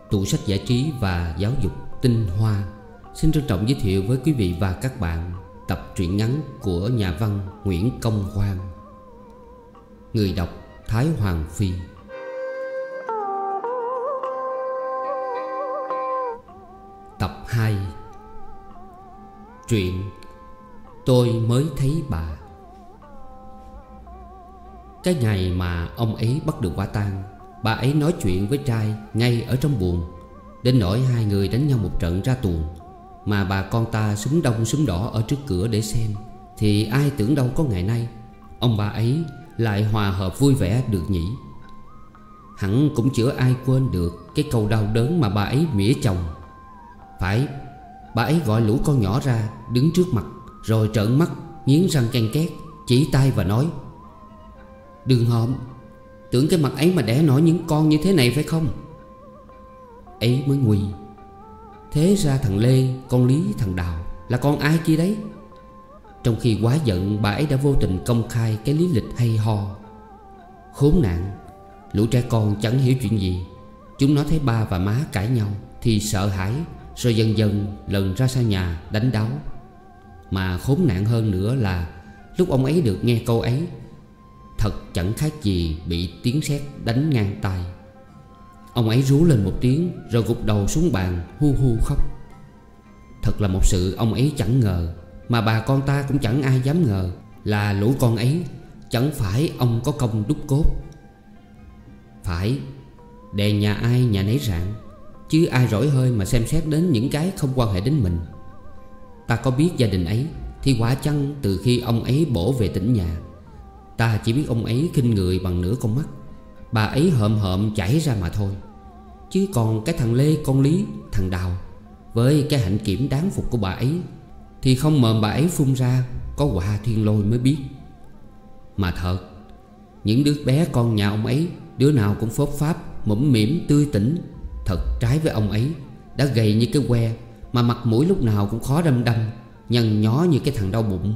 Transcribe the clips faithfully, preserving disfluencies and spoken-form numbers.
tủ sách giải trí và giáo dục Tinh Hoa xin trân trọng giới thiệu với quý vị và các bạn tập truyện ngắn của nhà văn Nguyễn Công Hoan. Người đọc Thái Hoàng Phi. Tập hai. Truyện Tôi Mới Thấy Bà. Cái ngày mà ông ấy bắt được quả tang, bà ấy nói chuyện với trai ngay ở trong buồng, đến nỗi hai người đánh nhau một trận ra tuồng. Mà bà con ta súng đông súng đỏ ở trước cửa để xem, thì ai tưởng đâu có ngày nay ông bà ấy lại hòa hợp vui vẻ được nhỉ. Hẳn cũng chưa ai quên được cái câu đau đớn mà bà ấy mỉa chồng. Phải, bà ấy gọi lũ con nhỏ ra đứng trước mặt, rồi trợn mắt nghiến răng ken két, chỉ tay và nói: "Đừng hòm, tưởng cái mặt ấy mà đẻ nổi những con như thế này phải không?" Ấy mới nguy. Thế ra thằng Lê, con Lý, thằng Đào là con ai kia đấy? Trong khi quá giận, bà ấy đã vô tình công khai cái lý lịch hay ho. Khốn nạn, lũ trẻ con chẳng hiểu chuyện gì. Chúng nó thấy ba và má cãi nhau thì sợ hãi, rồi dần dần lần ra sang nhà đánh đáo. Mà khốn nạn hơn nữa là lúc ông ấy được nghe câu ấy, thật chẳng khác gì bị tiếng sét đánh ngang tai. Ông ấy rú lên một tiếng rồi gục đầu xuống bàn hu hu khóc. Thật là một sự ông ấy chẳng ngờ, mà bà con ta cũng chẳng ai dám ngờ, là lũ con ấy chẳng phải ông có công đúc cốt. Phải, đèn nhà ai nhà nấy rạng, chứ ai rỗi hơi mà xem xét đến những cái không quan hệ đến mình. Ta có biết gia đình ấy thì quả chăng từ khi ông ấy bổ về tỉnh nhà, ta chỉ biết ông ấy khinh người bằng nửa con mắt, bà ấy hợm hợm chảy ra mà thôi. Chứ còn cái thằng Lê, con Lý, thằng Đào với cái hạnh kiểm đáng phục của bà ấy thì không mồm bà ấy phun ra có họa thiên lôi mới biết. Mà thật, những đứa bé con nhà ông ấy đứa nào cũng phốp pháp, mũm mĩm, tươi tỉnh. Thật trái với ông ấy, đã gầy như cái que mà mặt mũi lúc nào cũng khó đăm đăm, nhăn nhó như cái thằng đau bụng.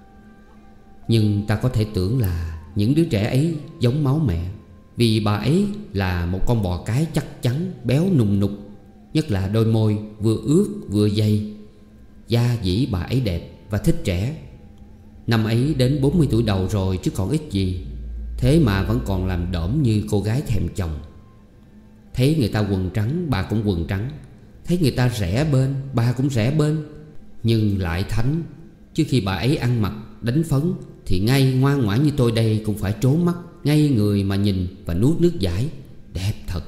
Nhưng ta có thể tưởng là những đứa trẻ ấy giống máu mẹ, vì bà ấy là một con bò cái chắc chắn, béo nùng nục, nhất là đôi môi vừa ướt vừa dày. Da dĩ bà ấy đẹp và thích trẻ. Năm ấy đến bốn mươi tuổi đầu rồi chứ còn ít gì, thế mà vẫn còn làm đổm như cô gái thèm chồng. Thấy người ta quần trắng, bà cũng quần trắng. Thấy người ta rẽ bên, bà cũng rẽ bên. Nhưng lại thánh, chứ khi bà ấy ăn mặc đánh phấn thì ngay ngoan ngoãn như tôi đây cũng phải trốn mắt, ngay người mà nhìn và nuốt nước dãi. Đẹp thật.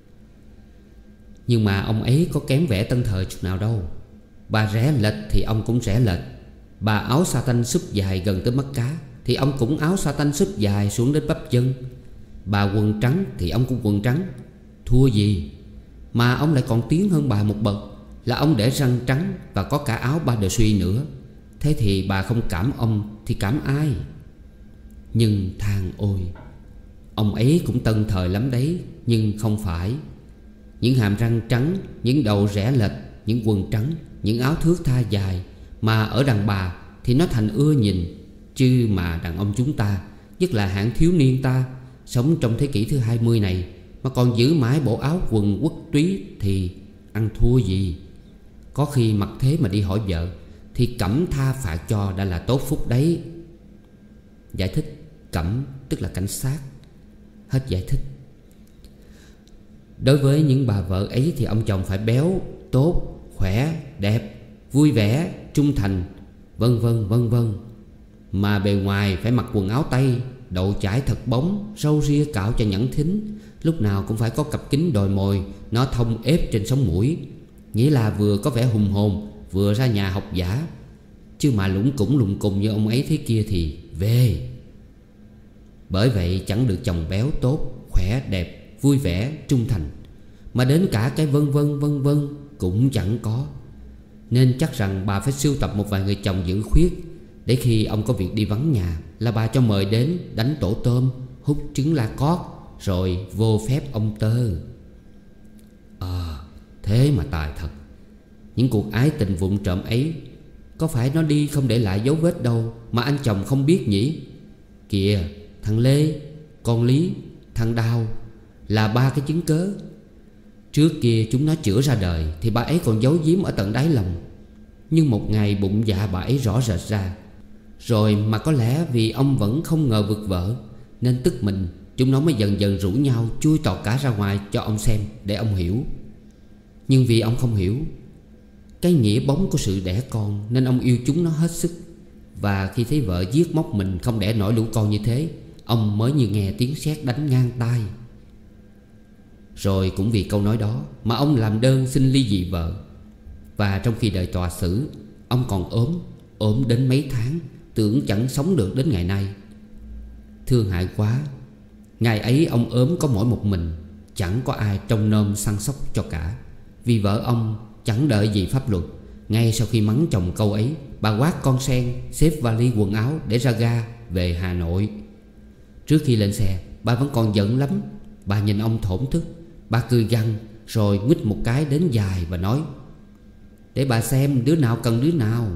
Nhưng mà ông ấy có kém vẻ tân thời chút nào đâu. Bà rẽ lệch thì ông cũng rẽ lệch. Bà áo sa tanh súp dài gần tới mắt cá thì ông cũng áo sa tanh súp dài xuống đến bắp chân. Bà quần trắng thì ông cũng quần trắng. Thua gì? Mà ông lại còn tiến hơn bà một bậc, là ông để răng trắng và có cả áo ba đờ suy nữa. Thế thì bà không cảm ông thì cảm ai? Nhưng than ôi, ông ấy cũng tân thời lắm đấy. Nhưng không phải. Những hàm răng trắng, những đầu rẽ lệch, những quần trắng, những áo thước tha dài, mà ở đàn bà thì nó thành ưa nhìn. Chứ mà đàn ông chúng ta, nhất là hạng thiếu niên ta, sống trong thế kỷ thứ hai mươi này mà còn giữ mãi bộ áo quần quốc túy thì ăn thua gì. Có khi mặc thế mà đi hỏi vợ thì Cẩm tha phạt cho đã là tốt phúc đấy. Giải thích: Cẩm tức là cảnh sát. Hết giải thích. Đối với những bà vợ ấy thì ông chồng phải béo, tốt, khỏe, đẹp, vui vẻ, trung thành, vân vân vân vân. Mà bề ngoài phải mặc quần áo Tây, đầu chải thật bóng, râu ria cạo cho nhẵn thính. Lúc nào cũng phải có cặp kính đồi mồi, nó thông ép trên sống mũi, nghĩa là vừa có vẻ hùng hồn, vừa ra nhà học giả. Chứ mà lủng củng lùng cùng như ông ấy thế kia thì về. Bởi vậy chẳng được chồng béo, tốt, khỏe, đẹp, vui vẻ, trung thành, mà đến cả cái vân vân vân vân cũng chẳng có. Nên chắc rằng bà phải sưu tập một vài người chồng giữ khuyết, để khi ông có việc đi vắng nhà là bà cho mời đến đánh tổ tôm, hút trứng la cót, rồi vô phép ông tơ. Ờ, à, thế mà tài thật. Những cuộc ái tình vụng trộm ấy, có phải nó đi không để lại dấu vết đâu mà anh chồng không biết nhỉ? Kìa, thằng Lê, con Lý, thằng Đào là ba cái chứng cớ. Trước kia chúng nó chữa ra đời thì bà ấy còn giấu giếm ở tận đáy lòng. Nhưng một ngày bụng dạ bà ấy rõ rệt ra. Rồi mà có lẽ vì ông vẫn không ngờ vực vỡ, nên tức mình chúng nó mới dần dần rủ nhau chui tọt cả ra ngoài cho ông xem, để ông hiểu. Nhưng vì ông không hiểu cái nghĩa bóng của sự đẻ con, nên ông yêu chúng nó hết sức. Và khi thấy vợ giết móc mình không đẻ nổi lũ con như thế, ông mới như nghe tiếng sét đánh ngang tai. Rồi cũng vì câu nói đó mà ông làm đơn xin ly dị vợ. Và trong khi đợi tòa xử, ông còn ốm, ốm đến mấy tháng, tưởng chẳng sống được đến ngày nay. Thương hại quá. Ngày ấy ông ốm có mỗi một mình, chẳng có ai trông nom săn sóc cho cả. Vì vợ ông chẳng đợi gì pháp luật, ngay sau khi mắng chồng câu ấy, bà quát con sen, xếp vali quần áo để ra ga về Hà Nội. Trước khi lên xe, bà vẫn còn giận lắm. Bà nhìn ông thổn thức, bà cười gằn, rồi nguýt một cái đến dài và nói: "Để bà xem đứa nào cần đứa nào."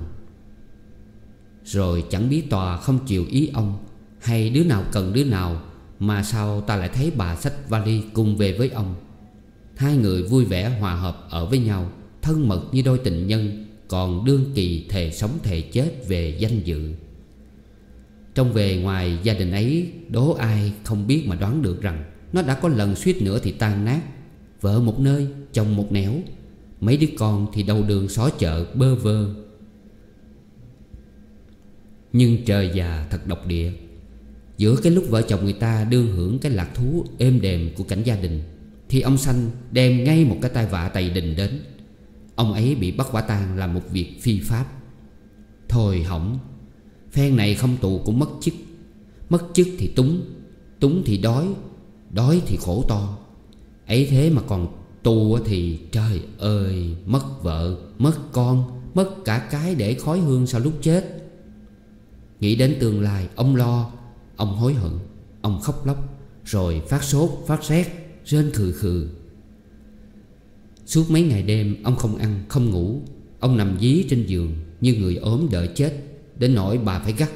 Rồi chẳng biết tòa không chịu ý ông, hay đứa nào cần đứa nào, mà sao ta lại thấy bà xách vali cùng về với ông. Hai người vui vẻ hòa hợp ở với nhau, thân mật như đôi tình nhân, còn đương kỳ thề sống thề chết về danh dự. Trong về ngoài gia đình ấy, đố ai không biết mà đoán được rằng nó đã có lần suýt nữa thì tan nát. Vợ một nơi, chồng một nẻo, mấy đứa con thì đầu đường xó chợ bơ vơ. Nhưng trời già thật độc địa. Giữa cái lúc vợ chồng người ta đương hưởng cái lạc thú êm đềm của cảnh gia đình, thì ông Sanh đem ngay một cái tai vạ tày đình đến. Ông ấy bị bắt quả tang làm một việc phi pháp. Thôi hỏng. Phen này không tù cũng mất chức. Mất chức thì túng, túng thì đói, đói thì khổ to. Ấy thế mà còn tù thì trời ơi, mất vợ, mất con, mất cả cái để khói hương sau lúc chết. Nghĩ đến tương lai, ông lo, ông hối hận, ông khóc lóc, rồi phát sốt, phát rét, rên khừ khừ. Suốt mấy ngày đêm ông không ăn, không ngủ. Ông nằm dí trên giường như người ốm đợi chết, đến nỗi bà phải gắt: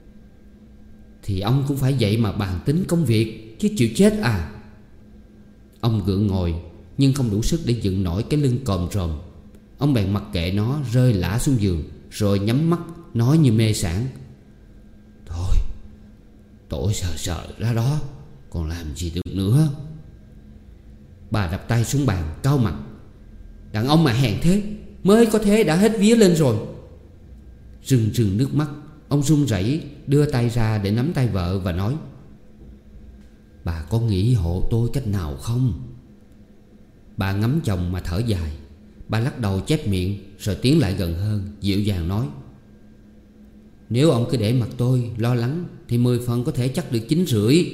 "Thì ông cũng phải dậy mà bàn tính công việc, chứ chịu chết à?" Ông gượng ngồi, nhưng không đủ sức để dựng nổi cái lưng còm rồm. Ông bèn mặc kệ nó rơi lả xuống giường, rồi nhắm mắt nói như mê sảng: "Thôi, tội sợ sợ ra đó, còn làm gì được nữa." Bà đập tay xuống bàn cau mặt: "Đàn ông mà hèn thế, mới có thế đã hết vía lên rồi." Rưng rưng nước mắt, ông run rẩy đưa tay ra để nắm tay vợ và nói: "Bà có nghĩ hộ tôi cách nào không?" Bà ngắm chồng mà thở dài. Bà lắc đầu chép miệng, rồi tiến lại gần hơn, dịu dàng nói: "Nếu ông cứ để mặt tôi lo lắng thì mười phần có thể chắc được chín rưỡi."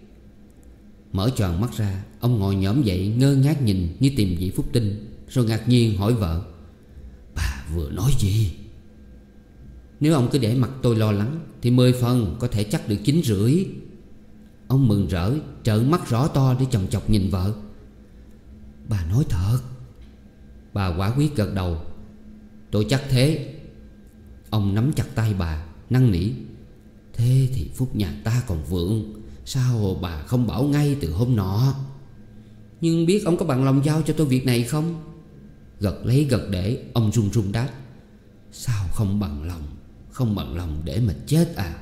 Mở choàng mắt ra, ông ngồi nhổm dậy ngơ ngác nhìn như tìm vị phúc tinh, rồi ngạc nhiên hỏi vợ: "Bà vừa nói gì?" "Nếu ông cứ để mặt tôi lo lắng thì mười phần có thể chắc được chín rưỡi." Ông mừng rỡ trợn mắt rõ to để chòng chọc nhìn vợ. "Bà nói thật." Bà quả quyết gật đầu: "Tôi chắc thế." Ông nắm chặt tay bà năn nỉ: "Thế thì phúc nhà ta còn vượng, sao bà không bảo ngay từ hôm nọ?" "Nhưng biết ông có bằng lòng giao cho tôi việc này không?" Gật lấy gật để, ông run run đáp: "Sao không bằng lòng? Không bằng lòng để mà chết à?"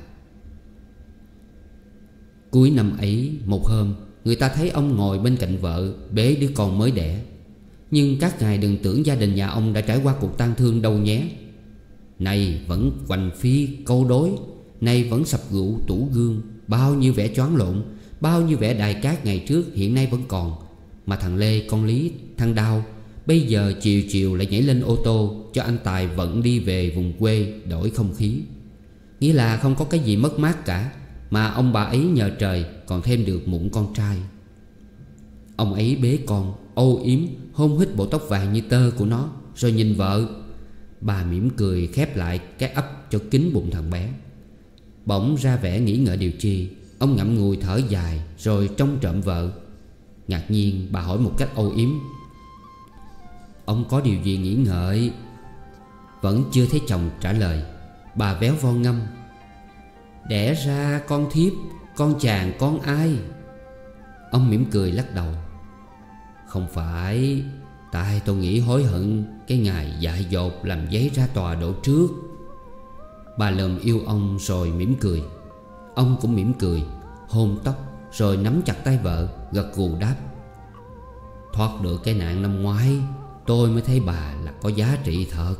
Cuối năm ấy, một hôm, người ta thấy ông ngồi bên cạnh vợ bế đứa con mới đẻ. Nhưng các ngài đừng tưởng gia đình nhà ông đã trải qua cuộc tang thương đâu nhé. Này vẫn hoành phi câu đối, này vẫn sập gụ tủ gương. Bao nhiêu vẻ choáng lộn, bao nhiêu vẻ đài cát ngày trước hiện nay vẫn còn. Mà thằng Lê, con Lý, thằng Đào bây giờ chiều chiều lại nhảy lên ô tô cho anh Tài vận đi về vùng quê đổi không khí. Nghĩa là không có cái gì mất mát cả, mà ông bà ấy nhờ trời còn thêm được mụn con trai. Ông ấy bế con, âu yếm, hôn hít bộ tóc vàng như tơ của nó, rồi nhìn vợ. Bà mỉm cười khép lại cái ấp cho kín bụng thằng bé. Bỗng ra vẻ nghĩ ngợi điều chi, ông ngậm ngùi thở dài, rồi trông trộm vợ. Ngạc nhiên bà hỏi một cách âu yếm: "Ông có điều gì nghĩ ngợi?" Vẫn chưa thấy chồng trả lời, bà véo von ngâm: "Đẻ ra con thiếp, con chàng con ai?" Ông mỉm cười lắc đầu: Không phải. Tại tôi nghĩ hối hận cái ngày dại dột làm giấy ra tòa độ trước. Bà Lùm yêu ông rồi mỉm cười. Ông cũng mỉm cười, hôn tóc rồi nắm chặt tay vợ, gật gù đáp: Thoát được cái nạn năm ngoái, tôi mới thấy bà là có giá trị thật.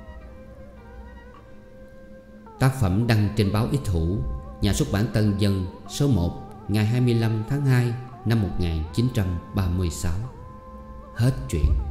Tác phẩm đăng trên báo Ít Hữu, nhà xuất bản Tân Dân, số một, ngày hai mươi lăm tháng hai năm một nghìn chín trăm ba mươi sáu. Hết chuyện.